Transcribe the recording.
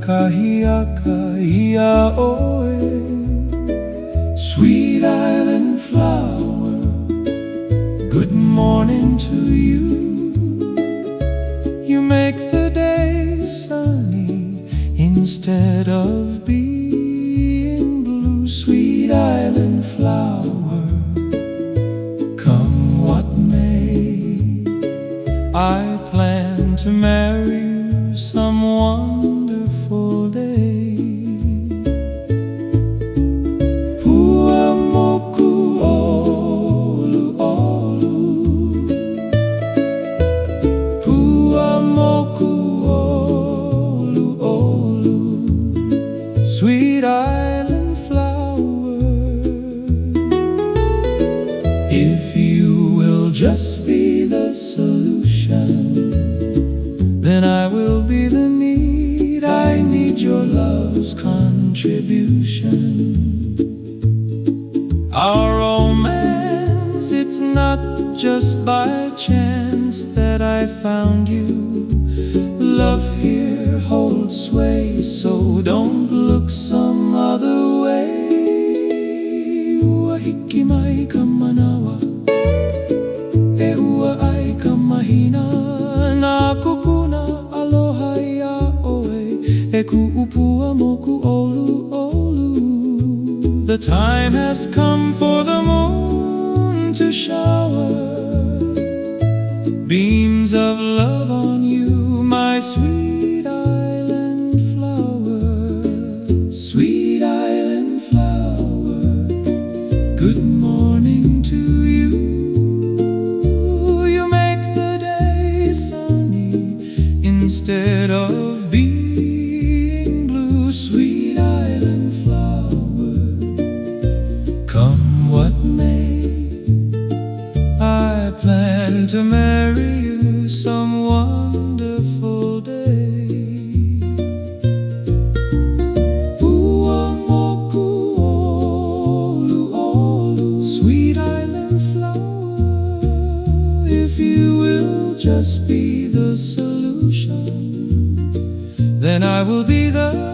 kahiaka ia oe. Sweet island flower, good morning to you. You make the day sunny instead of being blue. Sweet island flower, come what may, I plan to marry you some wonderful day. Pua moku olu olu, pua moku olu olu. Sweet island flower, if you will just be the solution, then I will be the need. I need your love's contribution. Our romance, it's not just by chance that I found you. Love here holds sway, so don't look some other way. Ua hiki mai ka manawa, e ua ai ka mahina. Na kupuna aloha ia oe, e ku'upua moku olu olu. The time has come for the moon to shower beams of love on you, my sweet island flower. Sweet island flower, good morning to you. You make the day sunny instead of being blue. Sweet island flower, come what may, I plan to marry you some wonderful day. Pua moku olu olu, sweet island flower, if you will just be the solution, then I will be the